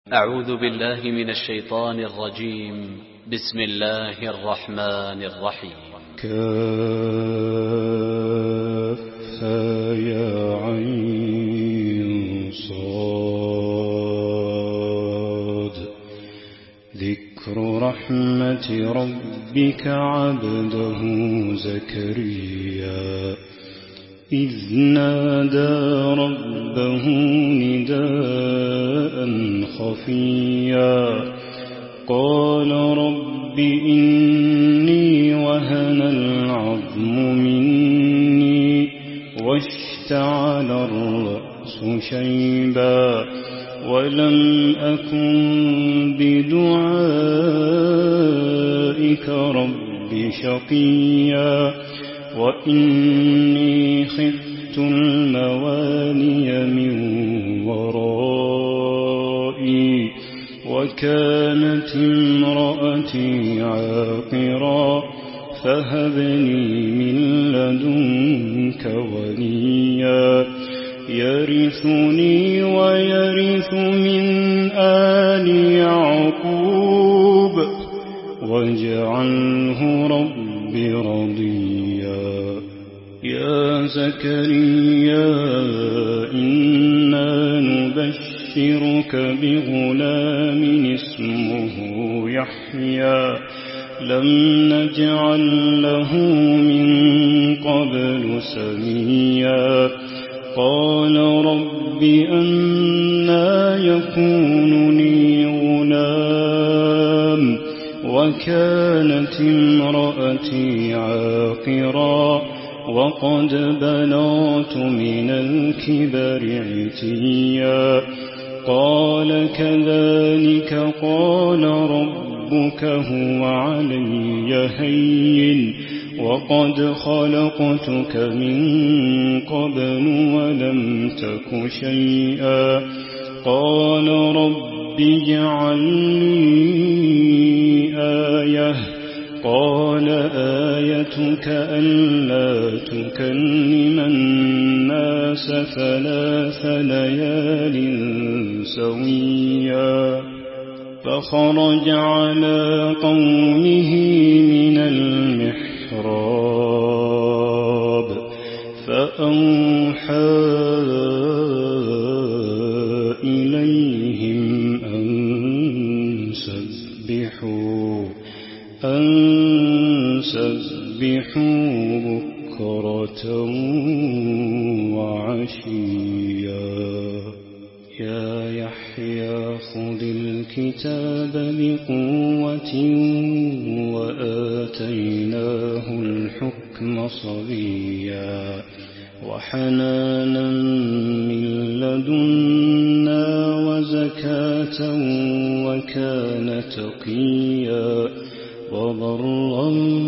أعوذ بالله من الشيطان الرجيم. بسم الله الرحمن الرحيم. كافها يا عين صاد ذكر رحمة ربك عبده زكريا إذ نادى ربه نداء خفيا قال رب إني وهن العظم مني واشتعل الرأس شيبا ولم أكن بدعائك رب شقيا وإني خفت الموالي من ورائي وكانت امرأتي عاقرا فهب لي من لدنك وليا يرثني ويرث من آل يعقوب واجعله رب رضيا يا زكريا إنا نبشرك بغلام اسمه يحيى لم نجعل له من قبل سميا قال رب أنى يكون لي غلام وكانت امرأتي عاقرا وقد بلغت من الكبر عتيا قال كذلك قال ربك هو علي هين وقد خلقتك من قبل ولم تك شيئا قال رب اجعل لي آية قال آيتك ألا تكلم الناس 3 ليال سويا فخرج على قومه من المحراب فأوحى إليهم أن سبحوا بكرة وعشيا يا يحيى خذ الكتاب بقوة وآتيناه الحكم صبيا وحنانا من لدنا وزكاة وكان تقيا وبرا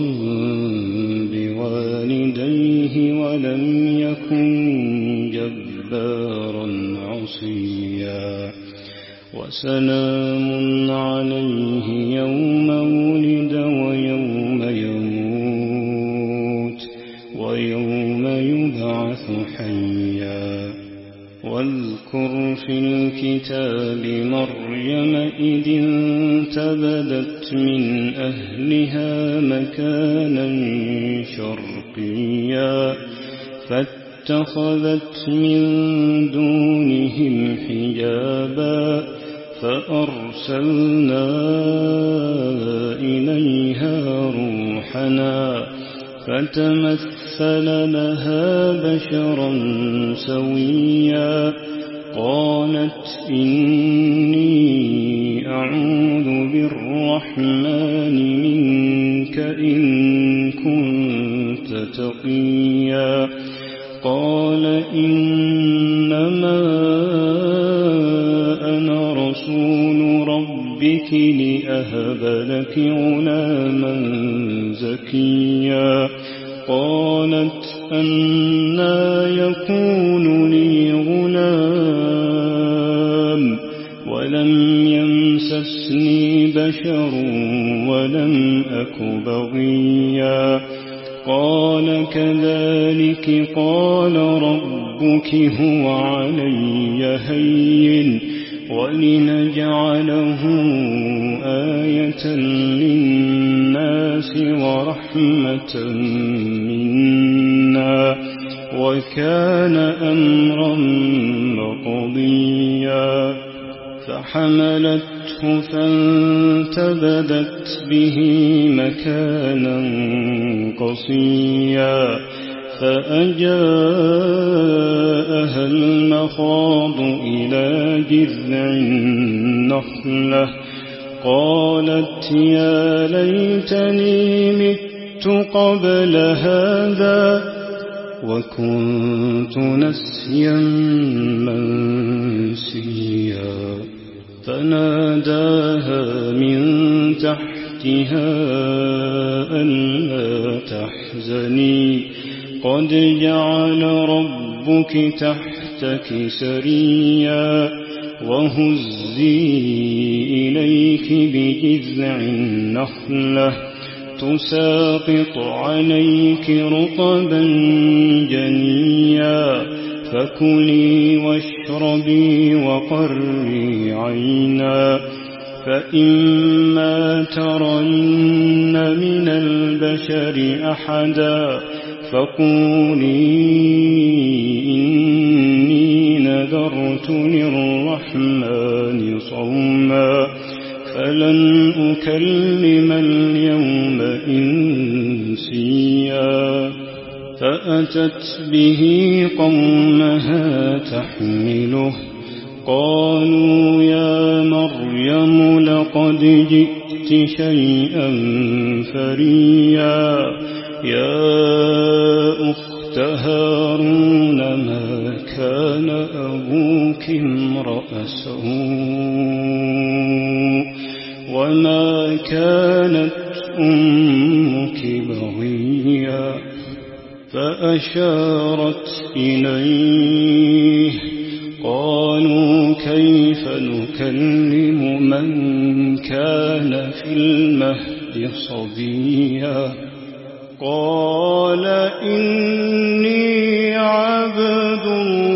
بوالديه ولم يكن جبارا عصيا وسلام عليه يوم ولد ويوم يموت ويوم يبعث حيا واذكر في الكتاب مريم إذ انتبذت من أهلها مكانا شرقيا فاتخذت من دونهم حجابا فأرسلنا إليها روحنا فتمثل لها بشرا سويا قالت إني أعوذ بالرحمن منك إن كنت تقيا قال إنما أنا رسول ربك لأهب لك غلاما زكيا قالت أنى يكون لي غلام ولم يمسسني بشر ولم أك بغيا قال كذلك قال ربك هو علي هين ولنجعله آية للناس ورحمة منا وكان أمرا مقضيا فحملته فانتبذت به مكانا قصيا فأجاءها المخاض إلى جذع النخلة قالت يا ليتني مت قبل هذا وكنت نسيا منسيا فناداها من تحتها ألا تحزني قد جعل ربك تحتك سريا وهزي إليك بجذع النخلة تساقط عليك رطبا جنيا فكلي واشربي وقري عينا فإما ترين من البشر أحدا فقولي إني نذرت للرحمن صوما فلن أكلم اليوم إنسيا فأتت به قومها تحمله قالوا يا مريم لقد جئت شيئا فريا يا أخت هارون ما كان أبوك امرأ سوء وما كانت أمك بغيا فأشارت إليه قالوا كيف نكلم من كان في المهد صبيا قال إني عبد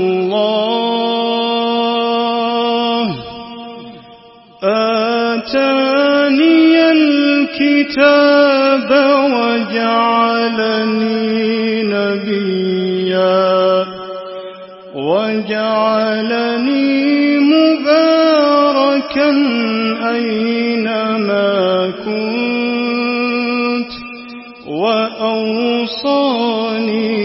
الله آتاني الكتاب وجعلني نبيا وجعلني مباركا أينما كنت وأوصاني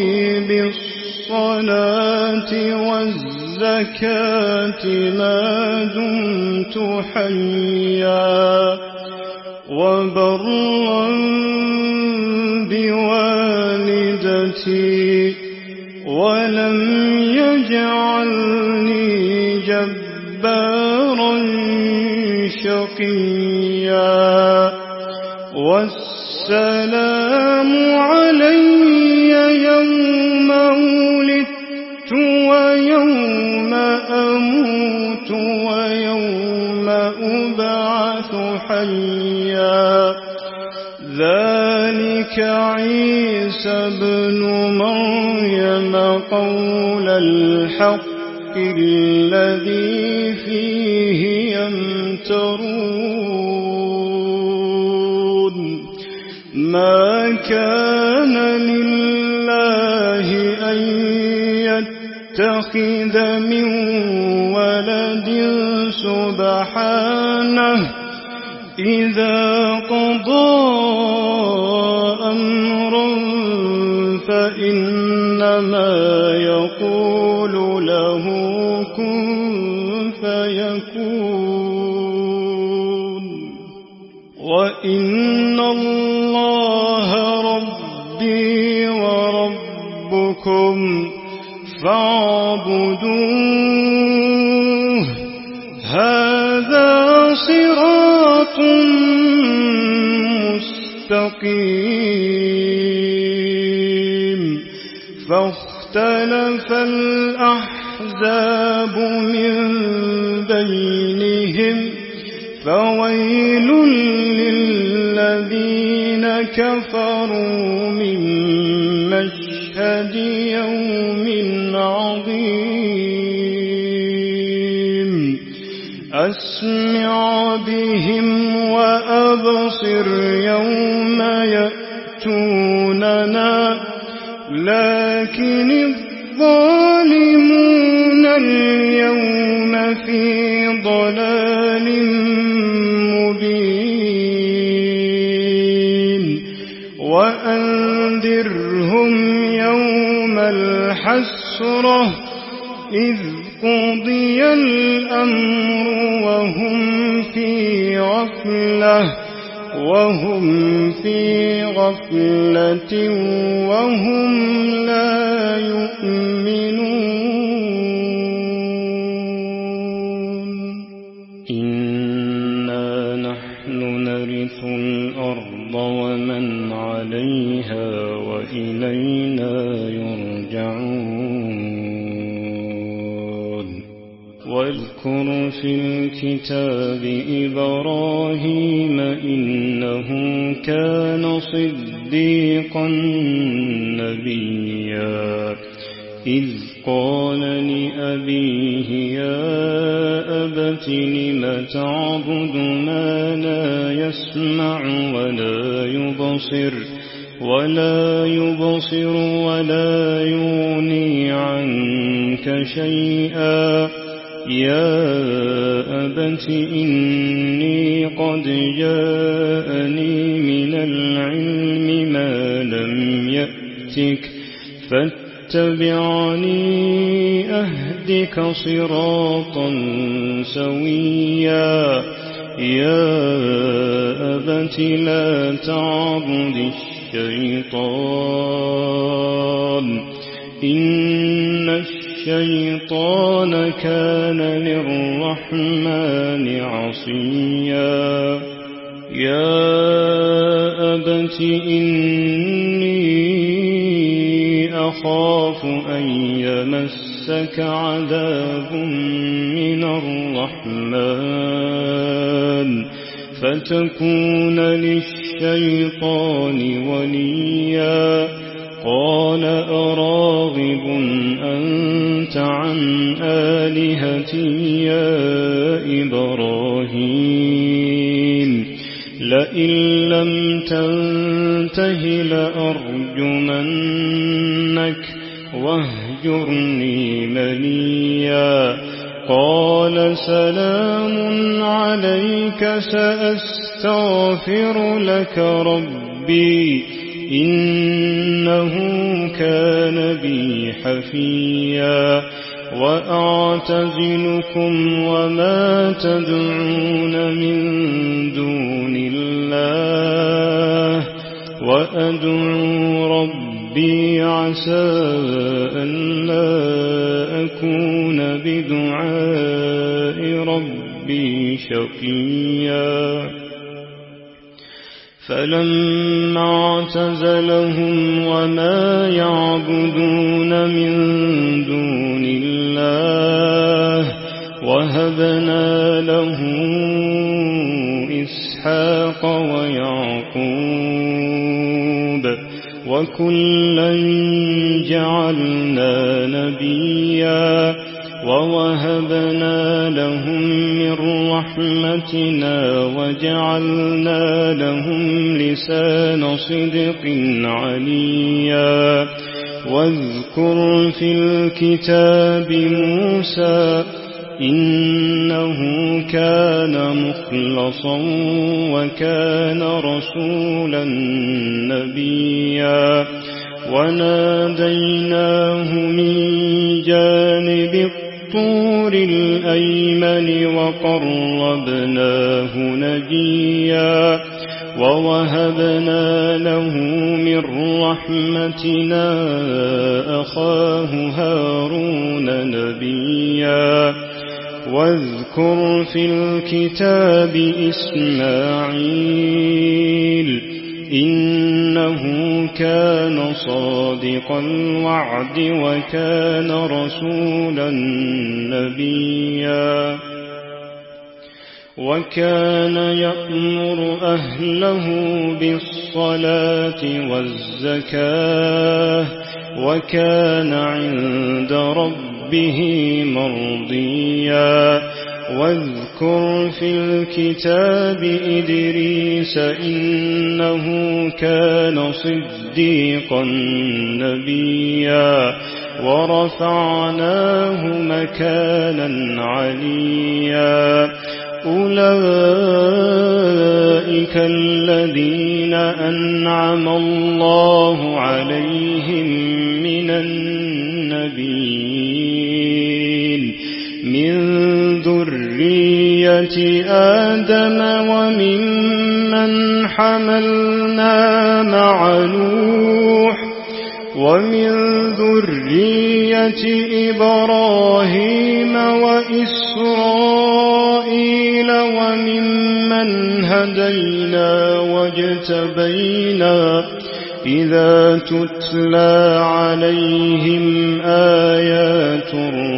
بالصلاة والزكاة ما دمت حيا وبرا بوالدتي ولم يجعلني جبارا شقيا والسلام علي يوم ولدت ويوم أموت ويوم أبعث حيا ذلك عيسى ابن مريم قول الحق الذي فيه يمترون ما كان لله أن يتخذ من ولد سبحانه إذا قضى أمرا فإنما يقول له كن فيكون وإن الله ربي وربكم فاعبدوه هذا صراط مستقيم فاختلف الأحزاب من بينهم فويل للذين كفروا من مشهد يوم عظيم أسمع بهم وأبصر يوم يأتوننا لكن الظالمون اليوم في ضلال مبين وأنذرهم يوم الحسرة إذ قضي الأمر وهم في غفلة وهم لا يؤمنون إنا نحن نرث الأرض ومن عليها وإلينا يرجعون واذكر في الكتاب إبراهيم إنه كان صديقا نبيا إذ قال لأبيه يا أبت لم تعبد ما لا يسمع ولا يبصر ولا يغني عنك شيئا يا أبت إني قد جاءني من العلم ما لم يأتك فاتبعني أهدك صراطا سويا يا أبت لا تعبد الشيطان إن الشيطان كان للرحمن عصيا يا أبت إني أخاف أن يمسك عذاب من الرحمن فتكون للشيطان وليا قال أراغب أنت عن آلهتي يا إبراهيم لئن لم تنته لأرجمنك واهجرني مليا قال سلام عليك سأستغفر لك ربي إنه كان بي حفيا وأعتزلكم وما تدعون من دون الله وأدعو ربي عسى ألا أكون بدعاء ربي شقيا فلما اعتزلهم وما يعبدون من دون الله وهبنا له إسحاق ويعقوب وكلا جعلنا نبيا ووهبنا لهم من رحمتنا وجعلنا لهم لسان صدق عليا واذكر في الكتاب موسى إنه كان مخلصا وكان رسولا نبيا وناديناه من جانب الطور الأيمن وقربناه نجيا ووهبنا له من رحمتنا أخاه هارون نبيا واذكر في الكتاب إسماعيل إنه كان صادق الوعد وكان رسولا نبيا وكان يأمر أهله بالصلاة والزكاة وكان عند ربه مرضيا واذكر واذكر في الكتاب إدريس إنه كان صديقا نبيا ورفعناه مكانا عليا أولئك الذين أنعم الله عليهم من النبيين من ذرية آدم وممن حملنا مع نوح ومن ذرية إبراهيم وإسرائيل وممن هدينا واجتبينا إذا تتلى عليهم آيات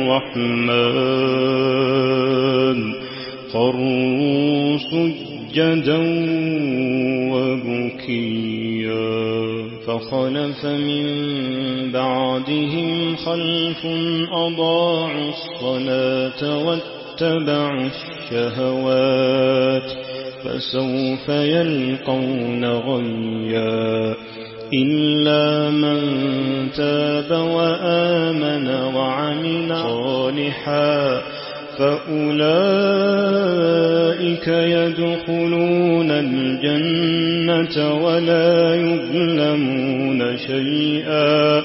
الرحمن خروا سجدا وبكيا فخلف من بعدهم خلف أضاعوا الصلاة واتبعوا الشهوات فسوف يلقون غيا إلا من تاب وآمن وعمل صالحا فأولئك يدخلون الجنة ولا يظلمون شيئا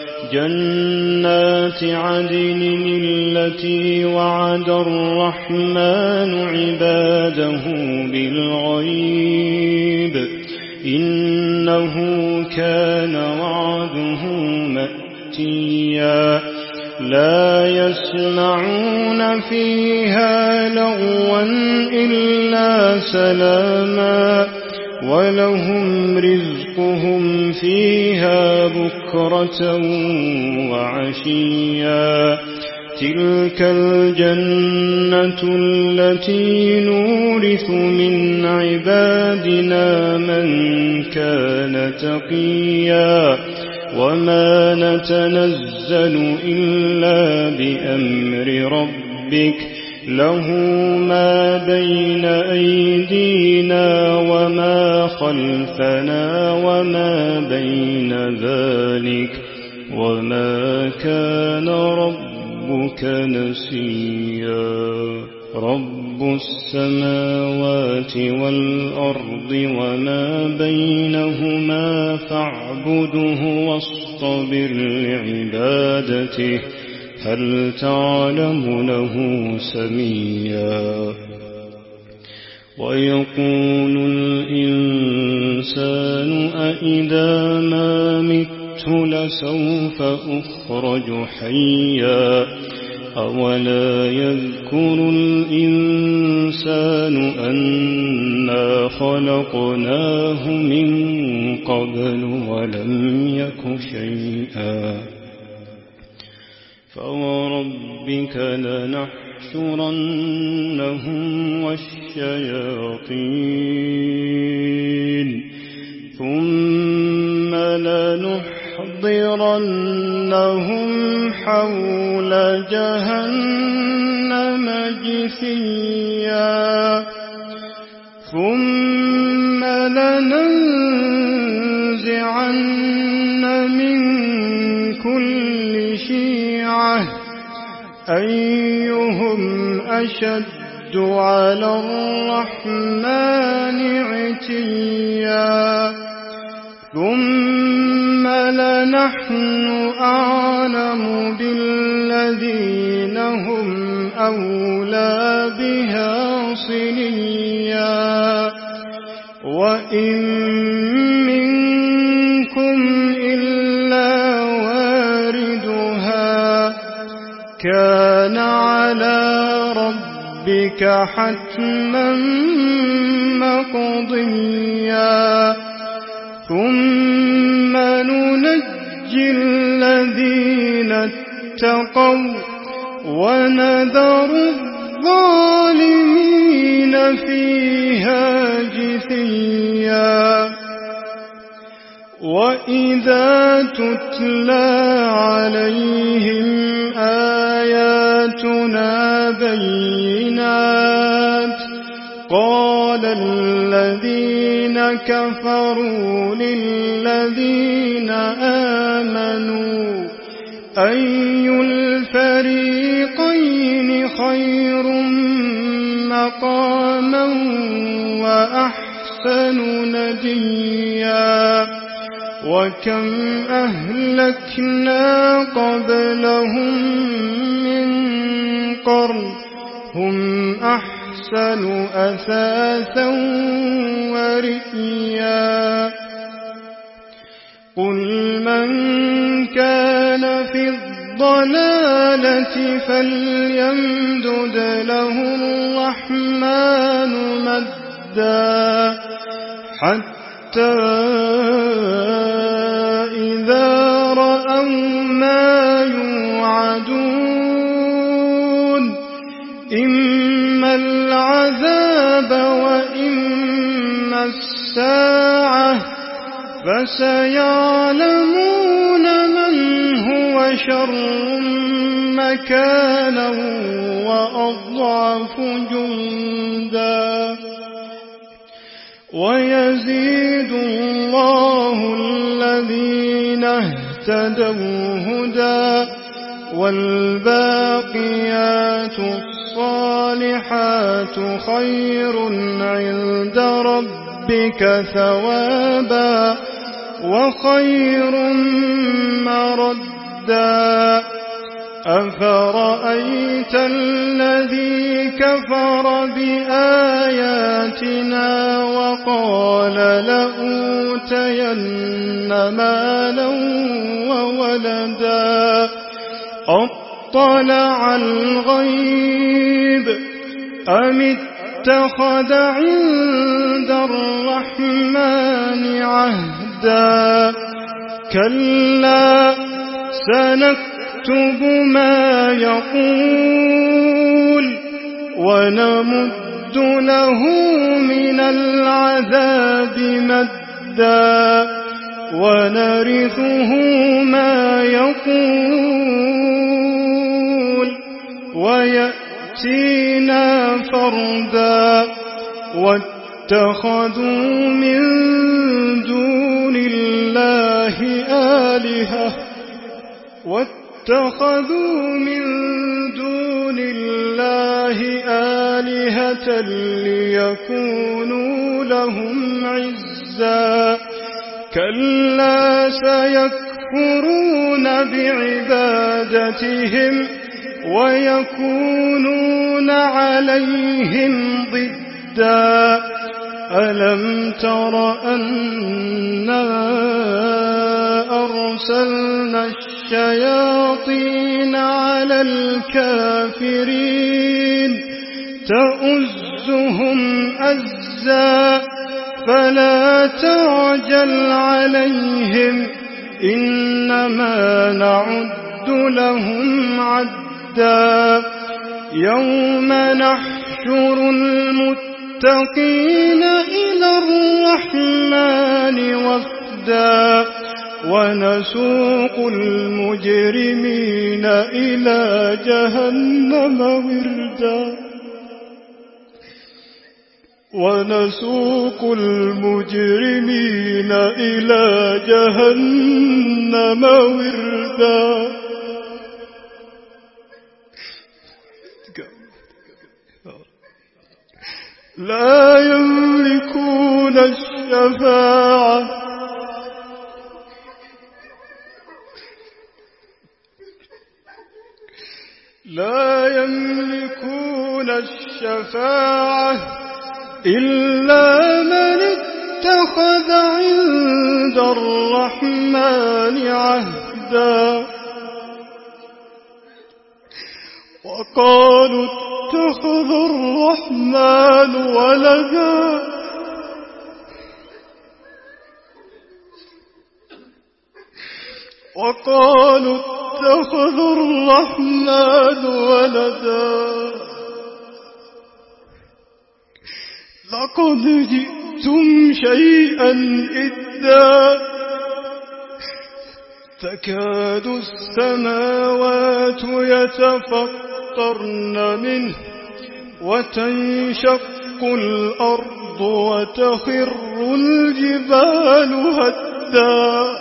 جنات عدن التي وعد الرحمن عباده بالغيب إنه كان وعده مأتيا لا يسمعون فيها لغوا إلا سلاما ولهم رزقهم فيها بكرة وعشيا تلك الجنة التي نورث من عبادنا من كان تقيا وما نتنزل إلا بأمر ربك له ما بين أيدينا وما خلفنا وما بين ذلك وما كان ربك نسيا رب السماوات والأرض وما بينهما فاعبده واصطبر لعبادته هل تعلم له سميا ويقول الإنسان أإذا ما مت لسوف أخرج حيا أولا يذكر الإنسان أنا خلقناه من قبل ولم يك شيئا فوربك لنحشرنهم والشياطين ثم لنحضرنهم حول جهنم جثيا ثم لننزعن من كل شيعة أيهم أشد على الرحمن عتيا ثم لنحن أعلم بالذين هم أولى بها صليا وإن منكم إلا واردها كان على ربك حتما مقضيا ثم ننجي الذين اتقوا ونذر الظالمين فيها جثيا وإذا تتلى عليهم آياتنا بينات قال الذين كفروا للذين آمنوا أي الفريقين خير مقاما وأحسن نديا وكم أهلكنا قبلهم من قرن هم أحسن أثاثا ورئيا قل من كان في الضلالة فليمدد له الرحمن مدا حتى إذا رأوا ما يوعدون إما العذاب وإما الساعة فسيعلمون من هو شر مكانا وأضعف جندا ويزيد الله الذين اهتدوا هدى والباقيات الصالحات خير عند ربك ثوابا وخير مردا أفرأيت الذي كفر بآياتنا وقال لأوتين مالا وولدا أطلع الغيب أم اتخذ عند الرحمن عهدا كلا سنكتب ما يقول ونمد له من العذاب مدا ونرثه ما يقول ويأتينا فردا واتخذوا من دون الله آلهة ليكونوا لهم عزا كلا سيكفرون بعبادتهم ويكونون عليهم ضدا ألم تر أنا أرسلنا الشياطين على الكافرين تؤزهم أزا فلا تعجل عليهم إنما نعد لهم عدا يوم نحشر المتقين إلى الرحمن وفدا ونسوق المجرمين إلى جهنم وردا ونسوق المجرمين إلى جهنم وردا لا يملكون الشفاعة إلا من اتخذ عند الرحمن عهدا وقالوا اتخذ الرحمن ولدا لقد جئتم شيئا إدا تكاد السماوات يتفطرن منه وتنشق الأرض وتخر الجبال هدا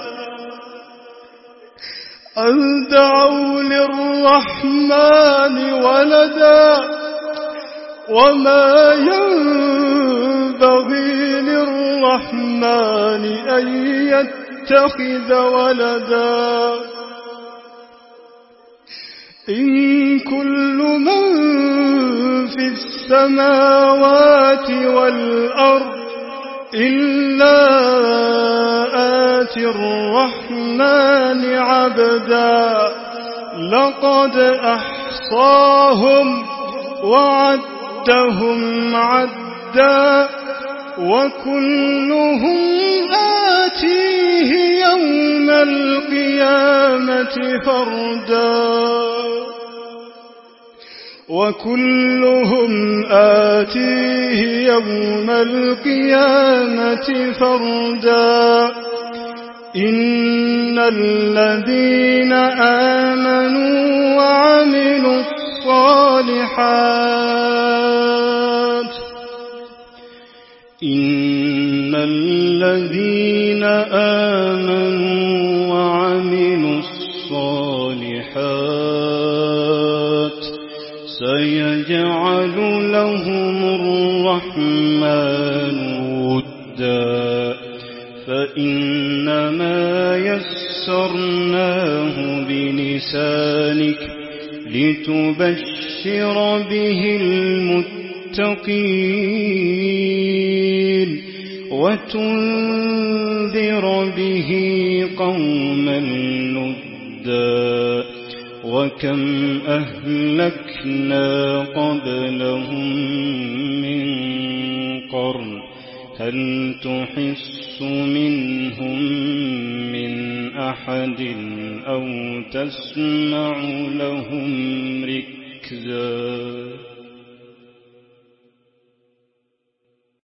أن دعوا للرحمن ولدا وما ينبغي للرحمن أن يتخذ ولدا إن كل من في السماوات والأرض إلا آتي الرحمن عبدا لقد أحصاهم وعدهم عدا وكلهم آتيه يوم القيامة فردا وكلهم آتيه يوم القيامة فردا إن الذين آمنوا وعملوا الصالحات إن الذين آمنوا وعملوا الصالحات سيجعل لهم الرحمن ودا فإنما يسرناه بلسانك لتبشر به المتقين وتنذر به قوما لدا وكم أهلكنا قبلهم من قرن هل تحس منهم من أحد أو تسمع لهم ركزا